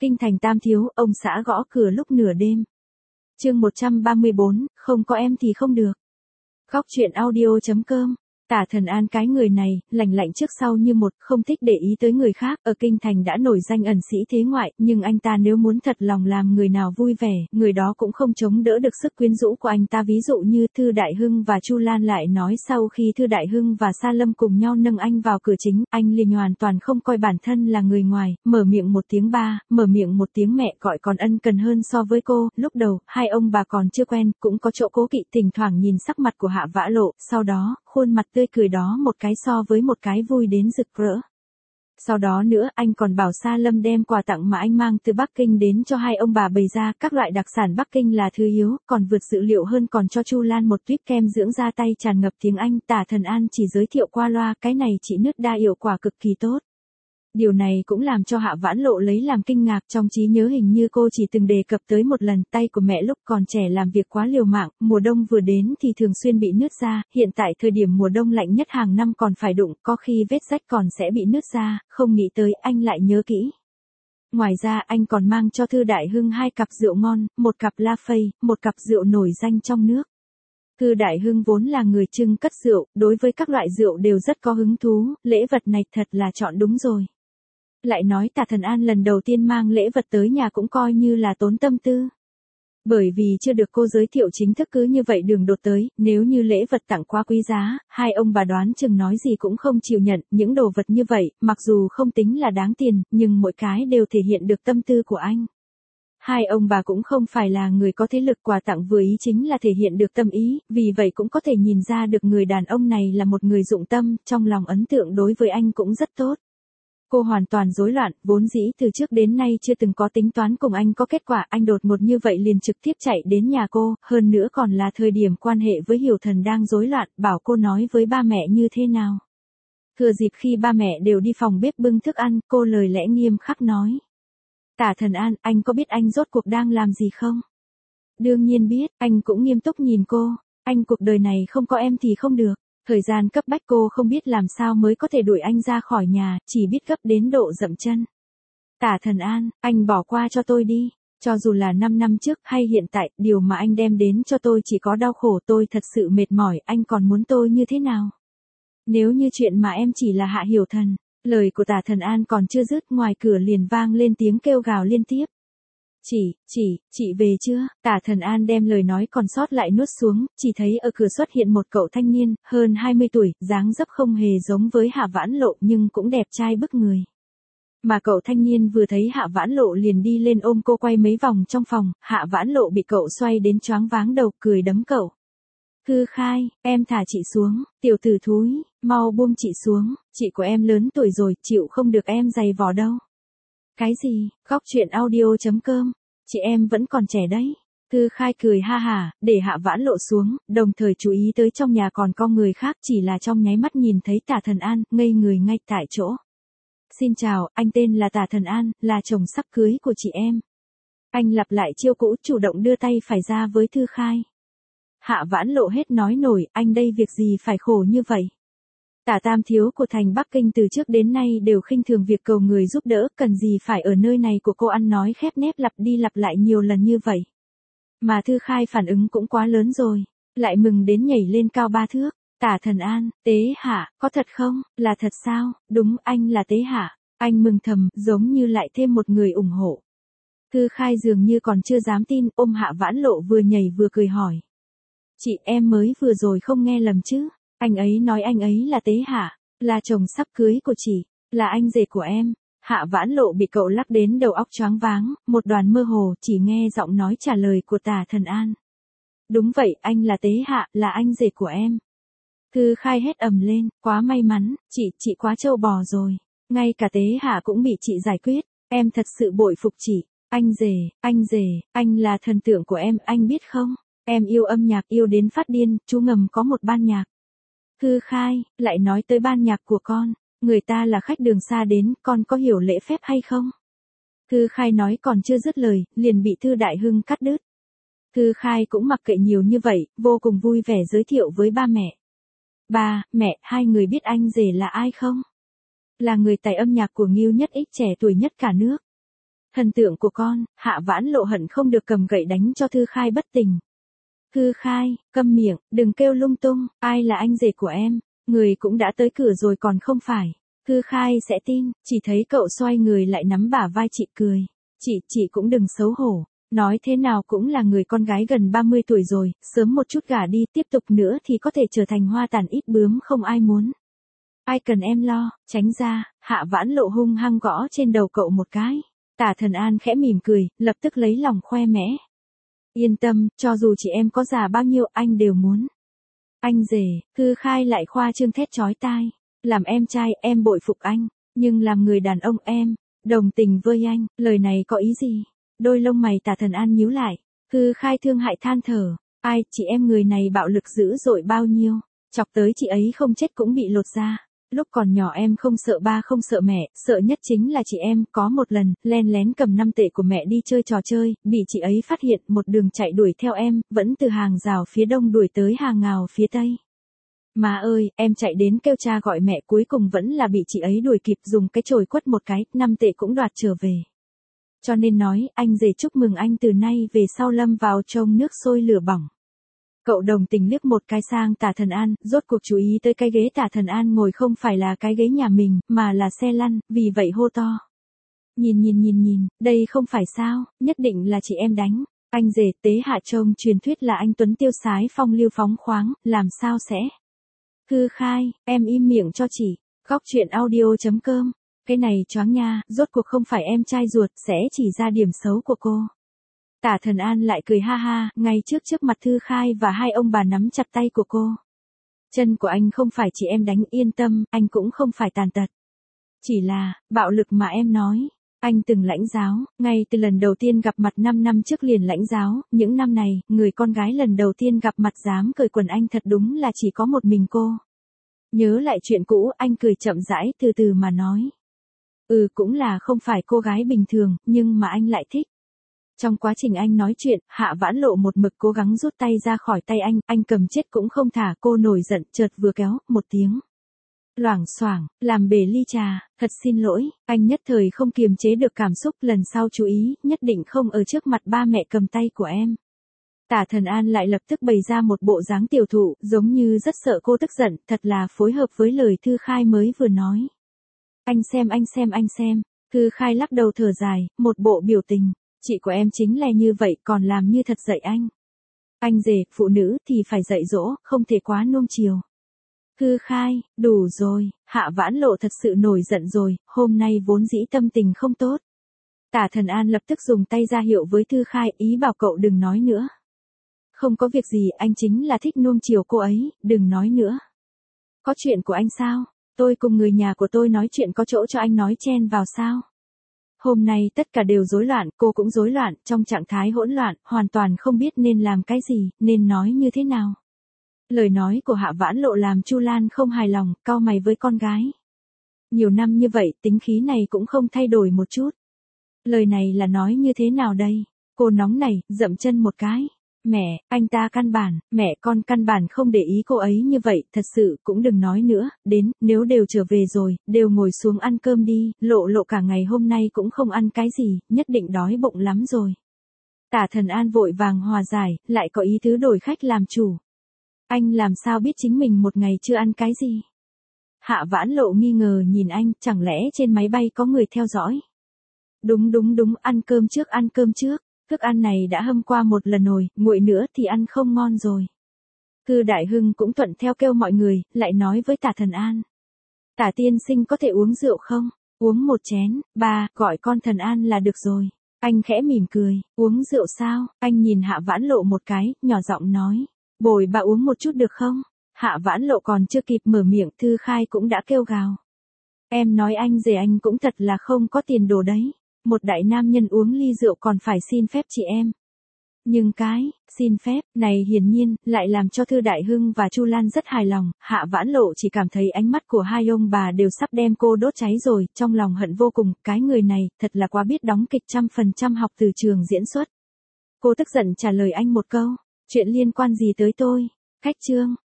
Kinh thành Tam thiếu, ông xã gõ cửa lúc nửa đêm. Chương 134, không có em thì không được. Góc truyện audio.com. Tả Thần An cái người này, lành lạnh trước sau như một, không thích để ý tới người khác, ở kinh thành đã nổi danh ẩn sĩ thế ngoại, nhưng anh ta nếu muốn thật lòng làm người nào vui vẻ, người đó cũng không chống đỡ được sức quyến rũ của anh ta. Ví dụ như Thư Đại Hưng và Chu Lan lại nói sau khi Thư Đại Hưng và Sa Lâm cùng nhau nâng anh vào cửa chính, anh liền hoàn toàn không coi bản thân là người ngoài, mở miệng một tiếng ba, mở miệng một tiếng mẹ gọi còn ân cần hơn so với cô. Lúc đầu, hai ông bà còn chưa quen, cũng có chỗ cố kỵ, thỉnh thoảng nhìn sắc mặt của Hạ Vã Lộ, sau đó, khuôn mặt tươi cười đó một cái so với một cái vui đến rực rỡ. Sau đó nữa, anh còn bảo Sa Lâm đem quà tặng mà anh mang từ Bắc Kinh đến cho hai ông bà bày ra, các loại đặc sản Bắc Kinh là thứ yếu, còn vượt dự liệu hơn còn cho Chu Lan một tuyếp kem dưỡng da tay tràn ngập tiếng Anh. Tả Thần An chỉ giới thiệu qua loa, cái này chị Nứt đa hiệu quả cực kỳ tốt. Điều này cũng làm cho Hạ Vãn Lộ lấy làm kinh ngạc, trong trí nhớ hình như cô chỉ từng đề cập tới một lần, tay của mẹ lúc còn trẻ làm việc quá liều mạng, mùa đông vừa đến thì thường xuyên bị nứt da, hiện tại thời điểm mùa đông lạnh nhất hàng năm còn phải đụng, có khi vết rách còn sẽ bị nứt da, không nghĩ tới anh lại nhớ kỹ. Ngoài ra anh còn mang cho Thư Đại Hưng 2 cặp rượu ngon, một cặp La Phây, một cặp rượu nổi danh trong nước. Thư Đại Hưng vốn là người trưng cất rượu, đối với các loại rượu đều rất có hứng thú, lễ vật này thật là chọn đúng rồi. Lại nói Tả Thần An lần đầu tiên mang lễ vật tới nhà cũng coi như là tốn tâm tư. Bởi vì chưa được cô giới thiệu chính thức cứ như vậy đường đột tới, nếu như lễ vật tặng quá quý giá, hai ông bà đoán chừng nói gì cũng không chịu nhận, những đồ vật như vậy, mặc dù không tính là đáng tiền, nhưng mỗi cái đều thể hiện được tâm tư của anh. Hai ông bà cũng không phải là người có thế lực, quà tặng vừa ý chính là thể hiện được tâm ý, vì vậy cũng có thể nhìn ra được người đàn ông này là một người dụng tâm, trong lòng ấn tượng đối với anh cũng rất tốt. Cô hoàn toàn rối loạn, vốn dĩ từ trước đến nay chưa từng có tính toán cùng anh có kết quả, anh đột ngột như vậy liền trực tiếp chạy đến nhà cô, hơn nữa còn là thời điểm quan hệ với Hiểu Thần đang rối loạn, bảo cô nói với ba mẹ như thế nào. Thừa dịp khi ba mẹ đều đi phòng bếp bưng thức ăn, cô lời lẽ nghiêm khắc nói. Tả Thần An, anh có biết anh rốt cuộc đang làm gì không? Đương nhiên biết, anh cũng nghiêm túc nhìn cô, anh cuộc đời này không có em thì không được. Thời gian cấp bách cô không biết làm sao mới có thể đuổi anh ra khỏi nhà, chỉ biết gấp đến độ dậm chân. Tả Thần An, anh bỏ qua cho tôi đi, cho dù là 5 năm trước hay hiện tại, điều mà anh đem đến cho tôi chỉ có đau khổ, tôi thật sự mệt mỏi, anh còn muốn tôi như thế nào? Nếu như chuyện mà em chỉ là Hạ Hiểu Thần, lời của Tả Thần An còn chưa dứt, ngoài cửa liền vang lên tiếng kêu gào liên tiếp. Chị về chưa? Tả Thần An đem lời nói còn sót lại nuốt xuống, chỉ thấy ở cửa xuất hiện một cậu thanh niên, hơn 20 tuổi, dáng dấp không hề giống với Hạ Vãn Lộ nhưng cũng đẹp trai bức người. Mà cậu thanh niên vừa thấy Hạ Vãn Lộ liền đi lên ôm cô quay mấy vòng trong phòng, Hạ Vãn Lộ bị cậu xoay đến choáng váng đầu, cười đấm cậu. Thư Khai, em thả chị xuống, tiểu tử thúi, mau buông chị xuống, chị của em lớn tuổi rồi, chịu không được em giày vò đâu. Cái gì? Góc truyện audio.com. Chị em vẫn còn trẻ đấy. Thư Khai cười ha hả, để Hạ Vãn Lộ xuống, đồng thời chú ý tới trong nhà còn có người khác, chỉ là trong nháy mắt nhìn thấy Tả Thần An, ngây người ngay tại chỗ. Xin chào, anh tên là Tả Thần An, là chồng sắp cưới của chị em. Anh lặp lại chiêu cũ, chủ động đưa tay phải ra với Thư Khai. Hạ Vãn Lộ hết nói nổi, anh đây việc gì phải khổ như vậy? Tả Tam thiếu của thành Bắc Kinh từ trước đến nay đều khinh thường việc cầu người giúp đỡ, cần gì phải ở nơi này của cô ăn nói khép nép lặp đi lặp lại nhiều lần như vậy. Mà Thư Khai phản ứng cũng quá lớn rồi, lại mừng đến nhảy lên cao 3 thước. Tả Thần An, Tế Hạ, có thật không? Là thật sao? Đúng, anh là Tế Hạ. Anh mừng thầm, giống như lại thêm một người ủng hộ. Thư Khai dường như còn chưa dám tin, ôm Hạ Vãn Lộ vừa nhảy vừa cười hỏi. Chị em mới vừa rồi không nghe lầm chứ? Anh ấy nói anh ấy là Tế Hạ, là chồng sắp cưới của chị, là anh rể của em. Hạ Vãn Lộ bị cậu lắc đến đầu óc choáng váng, một đoàn mơ hồ, chỉ nghe giọng nói trả lời của Tả Thần An. Đúng vậy, anh là Tế Hạ, là anh rể của em. Thư Khai hét ầm lên, quá may mắn, chị quá trâu bò rồi. Ngay cả Tế Hạ cũng bị chị giải quyết, em thật sự bội phục chị. Anh rể, anh là thần tượng của em, anh biết không? Em yêu âm nhạc yêu đến phát điên, chú ngầm có một ban nhạc. Thư Khai, lại nói tới ban nhạc của con, người ta là khách đường xa đến, con có hiểu lễ phép hay không? Thư Khai nói còn chưa dứt lời, liền bị Thư Đại Hưng cắt đứt. Thư Khai cũng mặc kệ nhiều như vậy, vô cùng vui vẻ giới thiệu với ba mẹ. Ba, mẹ, hai người biết anh rể là ai không? Là người tài âm nhạc của Ngưu Nhất Ích, trẻ tuổi nhất cả nước. Thần tượng của con, Hạ Vãn Lộ hận không được cầm gậy đánh cho Thư Khai bất tỉnh. Thư Khai, câm miệng, đừng kêu lung tung, ai là anh rể của em, người cũng đã tới cửa rồi còn không phải. Thư Khai sẽ tin, chỉ thấy cậu xoay người lại nắm bả vai chị cười. Chị cũng đừng xấu hổ, nói thế nào cũng là người con gái gần 30 tuổi rồi, sớm một chút gả đi, tiếp tục nữa thì có thể trở thành hoa tàn ít bướm không ai muốn. Ai cần em lo, tránh ra, Hạ Vãn Lộ hung hăng gõ trên đầu cậu một cái. Tả Thần An khẽ mỉm cười, lập tức lấy lòng khoe mẽ. Yên tâm, cho dù chị em có già bao nhiêu anh đều muốn. Anh rể, Thư Khai lại khoa trương thét chói tai. Làm em trai em bội phục anh, nhưng làm người đàn ông em, đồng tình với anh, lời này có ý gì? Đôi lông mày Tả Thần An nhíu lại. Thư Khai thương hại than thở. Ai, chị em người này bạo lực dữ dội bao nhiêu. Chọc tới chị ấy không chết cũng bị lột da. Lúc còn nhỏ em không sợ ba không sợ mẹ, sợ nhất chính là chị em. Có một lần, len lén cầm 5 tệ của mẹ đi chơi trò chơi, bị chị ấy phát hiện, một đường chạy đuổi theo em, vẫn từ hàng rào phía đông đuổi tới hàng ngào phía tây. Má ơi, em chạy đến kêu cha gọi mẹ, cuối cùng vẫn là bị chị ấy đuổi kịp, dùng cái chổi quất một cái, 5 tệ cũng đoạt trở về. Cho nên nói, anh rể chúc mừng anh từ nay về sau lâm vào trong nước sôi lửa bỏng. Cậu đồng tình liếc một cái sang Tả Thần An, rốt cuộc chú ý tới cái ghế Tả Thần An ngồi không phải là cái ghế nhà mình, mà là xe lăn, vì vậy hô to. Nhìn, đây không phải sao, nhất định là chị em đánh. Anh rể Tế Hạ Trông truyền thuyết là anh tuấn tiêu sái phong lưu phóng khoáng, làm sao sẽ? Thư Khai, em im miệng cho chị. Góc truyện audio.com. Cái này choáng nha, rốt cuộc không phải em trai ruột, sẽ chỉ ra điểm xấu của cô. Tả Thần An lại cười ha ha, ngay trước mặt Thư Khai và hai ông bà nắm chặt tay của cô. Chân của anh không phải chị em đánh, yên tâm, anh cũng không phải tàn tật. Chỉ là, bạo lực mà em nói. Anh từng lãnh giáo, ngay từ lần đầu tiên gặp mặt 5 năm trước liền lãnh giáo, những năm này, người con gái lần đầu tiên gặp mặt dám cởi quần anh thật đúng là chỉ có một mình cô. Nhớ lại chuyện cũ, anh cười chậm rãi từ từ mà nói. Cũng là không phải cô gái bình thường, nhưng mà anh lại thích. Trong quá trình anh nói chuyện, Hạ Vãn Lộ một mực cố gắng rút tay ra khỏi tay anh cầm chết cũng không thả, cô nổi giận, chợt vừa kéo, một tiếng. Loảng xoảng, làm bể ly trà, thật xin lỗi, anh nhất thời không kiềm chế được cảm xúc, lần sau chú ý, nhất định không ở trước mặt ba mẹ cầm tay của em. Tả Thần An lại lập tức bày ra một bộ dáng tiểu thụ, giống như rất sợ cô tức giận, thật là phối hợp với lời Thư Khai mới vừa nói. Anh xem, Thư Khai lắc đầu thở dài, một bộ biểu tình, chị của em chính là như vậy còn làm như thật dạy anh. Anh rể, phụ nữ thì phải dạy dỗ, không thể quá nuông chiều. Thư Khai, đủ rồi, Hạ Vãn Lộ thật sự nổi giận rồi, hôm nay vốn dĩ tâm tình không tốt. Tả Thần An lập tức dùng tay ra hiệu với Thư Khai, ý bảo cậu đừng nói nữa. Không có việc gì, anh chính là thích nuông chiều cô ấy, đừng nói nữa. Có chuyện của anh sao? Tôi cùng người nhà của tôi nói chuyện có chỗ cho anh nói chen vào sao? Hôm nay tất cả đều rối loạn, cô cũng rối loạn, trong trạng thái hỗn loạn, hoàn toàn không biết nên làm cái gì, nên nói như thế nào. Lời nói của Hạ Vãn Lộ làm Chu Lan không hài lòng, cau mày với con gái. Nhiều năm như vậy, tính khí này cũng không thay đổi một chút. Lời này là nói như thế nào đây? Cô nóng này, dậm chân một cái. Mẹ, anh ta mẹ con căn bản không để ý cô ấy như vậy, thật sự, cũng đừng nói nữa, đến, nếu đều trở về rồi, đều ngồi xuống ăn cơm đi, lộ cả ngày hôm nay cũng không ăn cái gì, nhất định đói bụng lắm rồi. Tả Thần An vội vàng hòa giải, lại có ý tứ đổi khách làm chủ. Anh làm sao biết chính mình một ngày chưa ăn cái gì? Hạ Vãn Lộ nghi ngờ nhìn anh, chẳng lẽ trên máy bay có người theo dõi? Đúng, ăn cơm trước. Thức ăn này đã hâm qua một lần rồi, nguội nữa thì ăn không ngon rồi. Thư Đại Hưng cũng thuận theo kêu mọi người, lại nói với Tả Thần An. Tả tiên sinh có thể uống rượu không? Uống một chén, ba, gọi con Thần An là được rồi. Anh khẽ mỉm cười, uống rượu sao? Anh nhìn Hạ Vãn Lộ một cái, nhỏ giọng nói. Bồi bà uống một chút được không? Hạ Vãn Lộ còn chưa kịp mở miệng, Thư Khai cũng đã kêu gào. Em nói anh rể anh cũng thật là không có tiền đồ đấy. Một đại nam nhân uống ly rượu còn phải xin phép chị em. Nhưng cái, xin phép, này hiển nhiên, lại làm cho Thư Đại Hưng và Chu Lan rất hài lòng, Hạ Vãn Lộ chỉ cảm thấy ánh mắt của hai ông bà đều sắp đem cô đốt cháy rồi, trong lòng hận vô cùng, cái người này, thật là quá biết đóng kịch 100% học từ trường diễn xuất. Cô tức giận trả lời anh một câu, chuyện liên quan gì tới tôi, khách trương.